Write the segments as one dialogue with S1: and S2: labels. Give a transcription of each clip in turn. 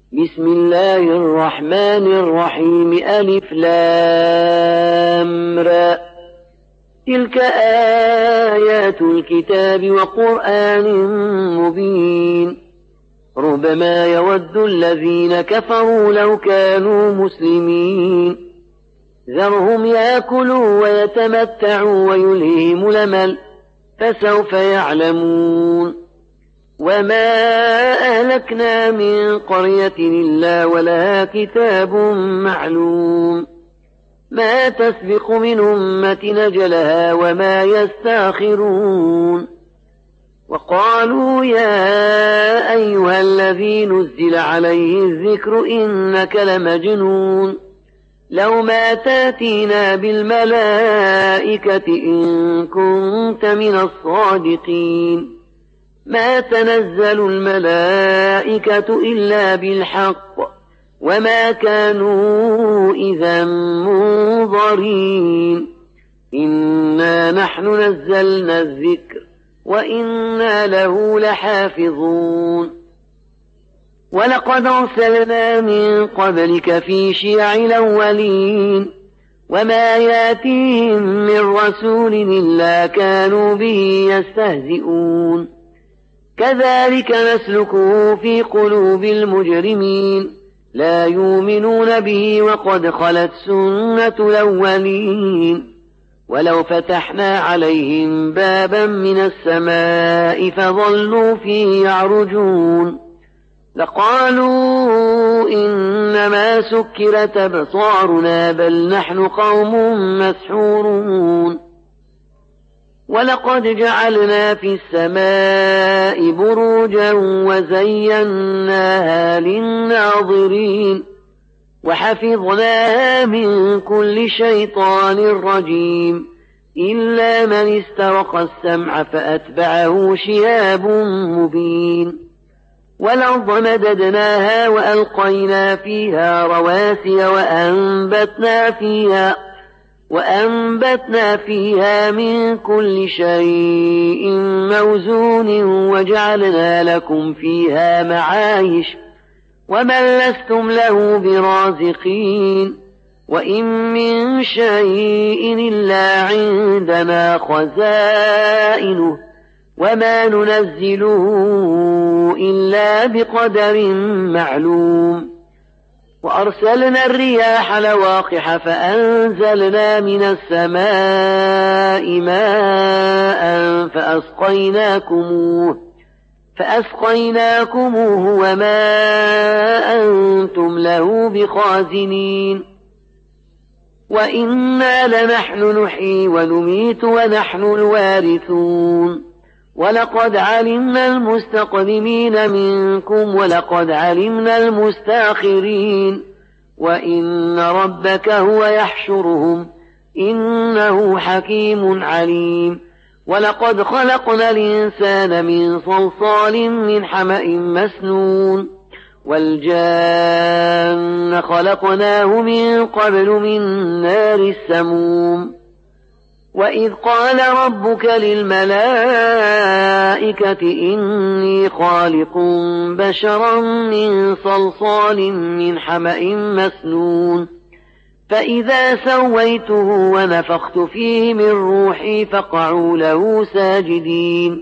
S1: بسم الله الرحمن الرحيم ألف لام را تلك آيات الكتاب وقرآن مبين ربما يود الذين كفروا لو كانوا مسلمين ذرهم يأكلوا ويتمتعوا ويلههم الأمل فسوف يعلمون وما أهلكنا من قرية إلا ولها كتاب معلوم ما تسبق من أمة أجلها وما يستأخرون وقالوا يا أيها الذي نزل عليه الذكر إنك لمجنون لو ما تاتينا بالملائكة إن كنت من الصادقين ما تنزل الملائكة إلا بالحق وما كانوا إذا منظرين إنا نحن نزلنا الذكر وإنا له لحافظون ولقد أرسلنا من قبلك في شيع الأولين وما ياتيهم من رسول إلا كانوا به يستهزئون كذلك نسلكه في قلوب المجرمين لا يؤمنون به وقد خلت سنة الأولين ولو فتحنا عليهم بابا من السماء فظلوا فيه يعرجون لقالوا إنما سكرت أبصارنا بل نحن قوم مسحورون ولقد جعلنا في السماء بروجا وزيناها للناظرين وحفظناها من كل شيطان رجيم إلا من استرق السمع فأتبعه شهاب مبين والأرض مددناها وألقينا فيها رواسي وأنبتنا فيها من كل شيء موزون وجعلنا لكم فيها معايش ومن لستم له برازقين وإن من شيء إلا عندنا خزائنه وما ننزله إلا بقدر معلوم وأرسلنا الرياح لواقح فأنزلنا من السماء ماء فأسقيناكموه وما أنتم له بخازنين وإنا لنحن نحيي ونميت ونحن الوارثون ولقد علمنا المستقدمين منكم ولقد علمنا المستأخرين وإن ربك هو يحشرهم إنه حكيم عليم ولقد خلقنا الإنسان من صلصال من حمأ مسنون والجان خلقناه من قبل من نار السموم وإذ قال ربك للملائكة إني خالق بشرا من صلصال من حمأ مسنون فإذا سويته ونفخت فيه من روحي فقعوا له ساجدين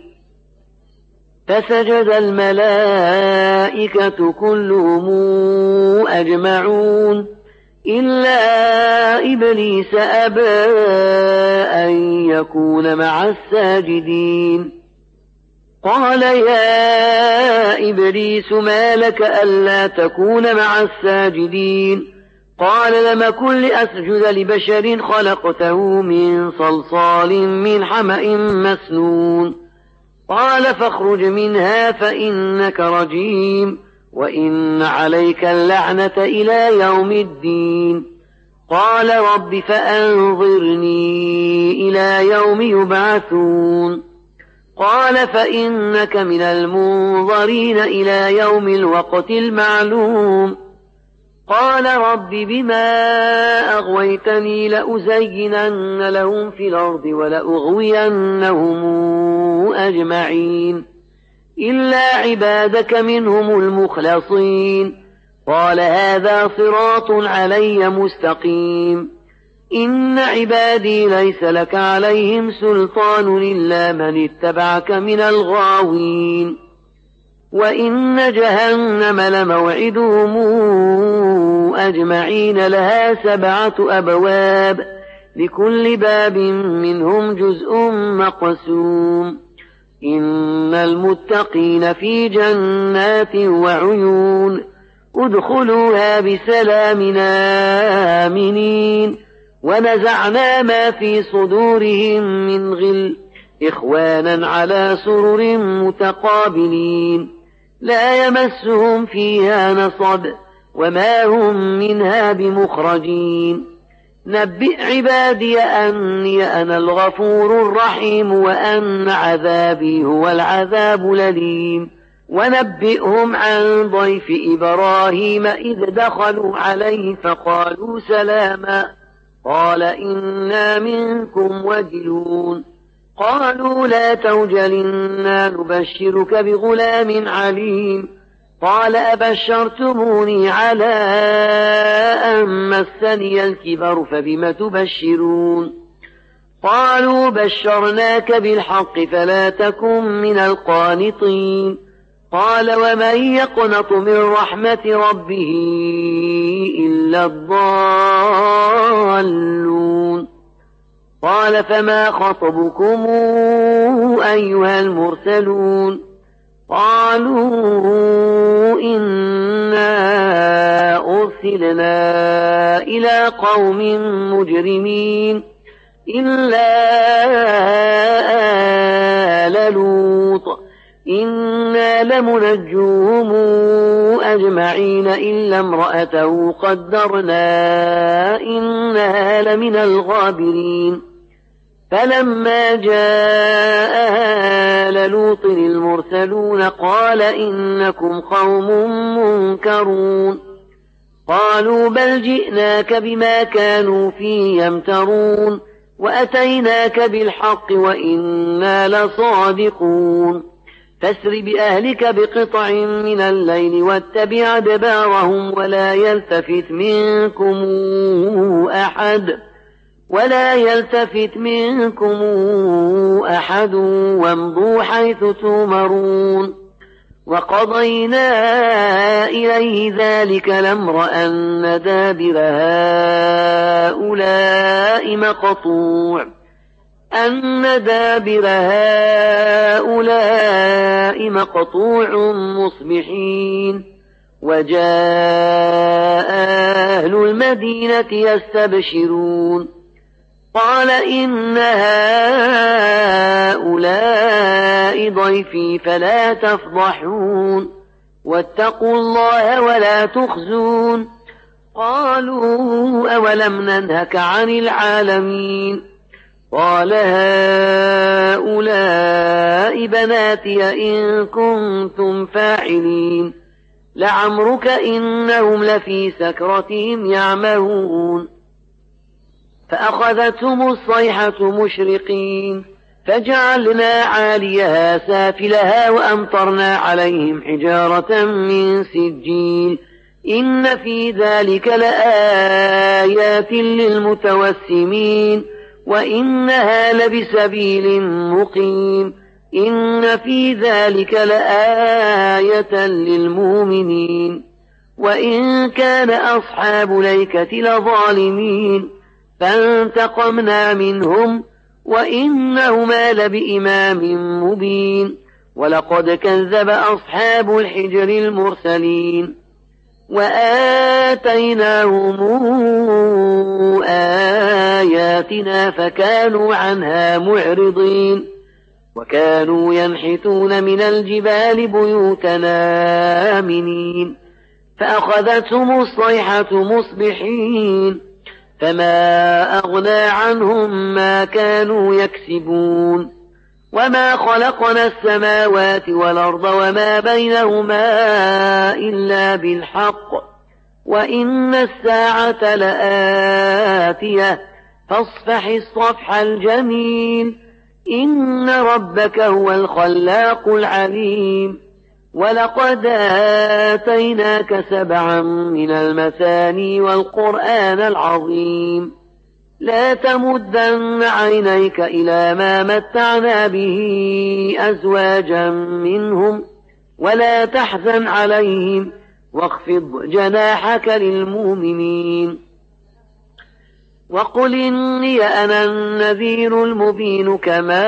S1: فسجد الملائكة كلهم أجمعون إلا إبليس أبى أن يكون مع الساجدين قال يا إبليس ما لك ألا تكون مع الساجدين قال لم أكن لأسجد لبشر خلقته من صلصال من حمأ مسنون قال فاخرج منها فإنك رجيم وإن عليك اللعنة إلى يوم الدين قال رب فأنظرني إلى يوم يبعثون قال فإنك من المنظرين إلى يوم الوقت المعلوم قال رب بما أغويتني لأزينن لهم في الأرض ولأغوينهم أجمعين إلا عبادك منهم المخلصين قال هذا صراط علي مستقيم. إن عبادي ليس لك عليهم سلطان إلا من اتبعك من الغاوين. وإن جهنم لموعدهم أجمعين لها 7 أبواب لكل باب منهم جزء مقسوم. إن المتقين في جنات وعيون ادخلوها بسلام آمنين. ونزعنا ما في صدورهم من غل إخوانا على سرر متقابلين لا يمسهم فيها نصب وما هم منها بمخرجين. نبئ عبادي أني أنا الغفور الرحيم وأن عذابي هو العذاب الأليم. ونبئهم عن ضيف إبراهيم إذ دخلوا عليه فقالوا سلاما قال إنا منكم وجلون. قالوا لا توجل إنا نبشرك بغلام عليم. قال أبشرتموني على أن مسني الكبر فبم تبشرون. قالوا بشرناك بالحق فلا تكن من القانطين. قال ومن يقنط من رحمة ربه إلا الضالون. قال فما خطبكم أيها المرسلون؟ قالوا إنا أرسلنا إلى قوم مجرمين إلا آل لوط إنا لمنجوهم أجمعين إلا امرأته قدرنا إنها لمن الغابرين. فلما جاء آل لوط المرسلون قال إنكم قوم منكرون. قالوا بل جئناك بما كانوا فيه يمترون وأتيناك بالحق وإنا لصادقون. فاسر بأهلك بقطع من الليل واتبع أدبارهم ولا يلتفت منكم أحد وامضوا حيث تؤمرون. وقضينا إليه ذلك الأمر أن دابر هؤلاء مقطوع مصبحين. وجاء أهل المدينة يستبشرون قال إن هؤلاء ضيفي فلا تفضحون واتقوا الله ولا تخزون. قالوا أولم ننهك عن العالمين؟ قال هؤلاء بناتي إن كنتم فاعلين لعمرك إنهم لفي سكرتهم يعمهون. فأخذتهم الصيحة مشرقين فجعلنا عاليها سافلها وأمطرنا عليهم حجارة من سجيل إن في ذلك لآيات للمتوسمين وإنها لبسبيل مقيم إن في ذلك لآية للمؤمنين. وإن كان أصحاب الأيكة لظالمين فانتقمنا منهم وإنهما لبإمام مبين. ولقد كذب أصحاب الحجر المرسلين وآتيناهم آياتنا فكانوا عنها معرضين. وكانوا ينحتون من الجبال بيوتنا آمنين فأخذتهم الصيحة مصبحين فما أغنى عنهم ما كانوا يكسبون. وما خلقنا السماوات والأرض وما بينهما إلا بالحق وإن الساعة لآتية فاصفح الصفح الجميل إن ربك هو الخلاق العليم. ولقد آتيناك 7 من المثاني والقرآن العظيم لا تمدن عينيك إلى ما متعنا به أزواجا منهم ولا تحزن عليهم واخفض جناحك للمؤمنين وقل إني أنا النذير المبين كما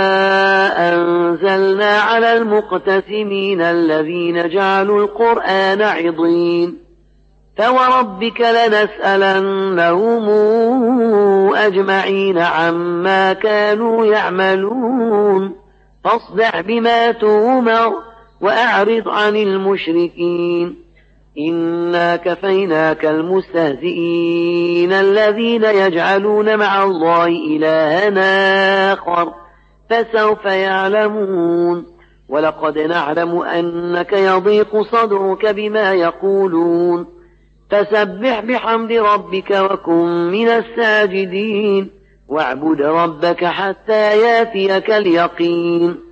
S1: أنزلنا على المقتسمين الذين جعلوا القرآن عضين فوربك لنسألنهم أجمعين عما كانوا يعملون فاصدع بما تؤمر وأعرض عن المشركين إنا كفيناك المستهزئين الذين يجعلون مع الله إلها آخر فسوف يعلمون ولقد نعلم أنك يضيق صدرك بما يقولون فسبح بحمد ربك وكن من الساجدين واعبد ربك حتى ياتيك اليقين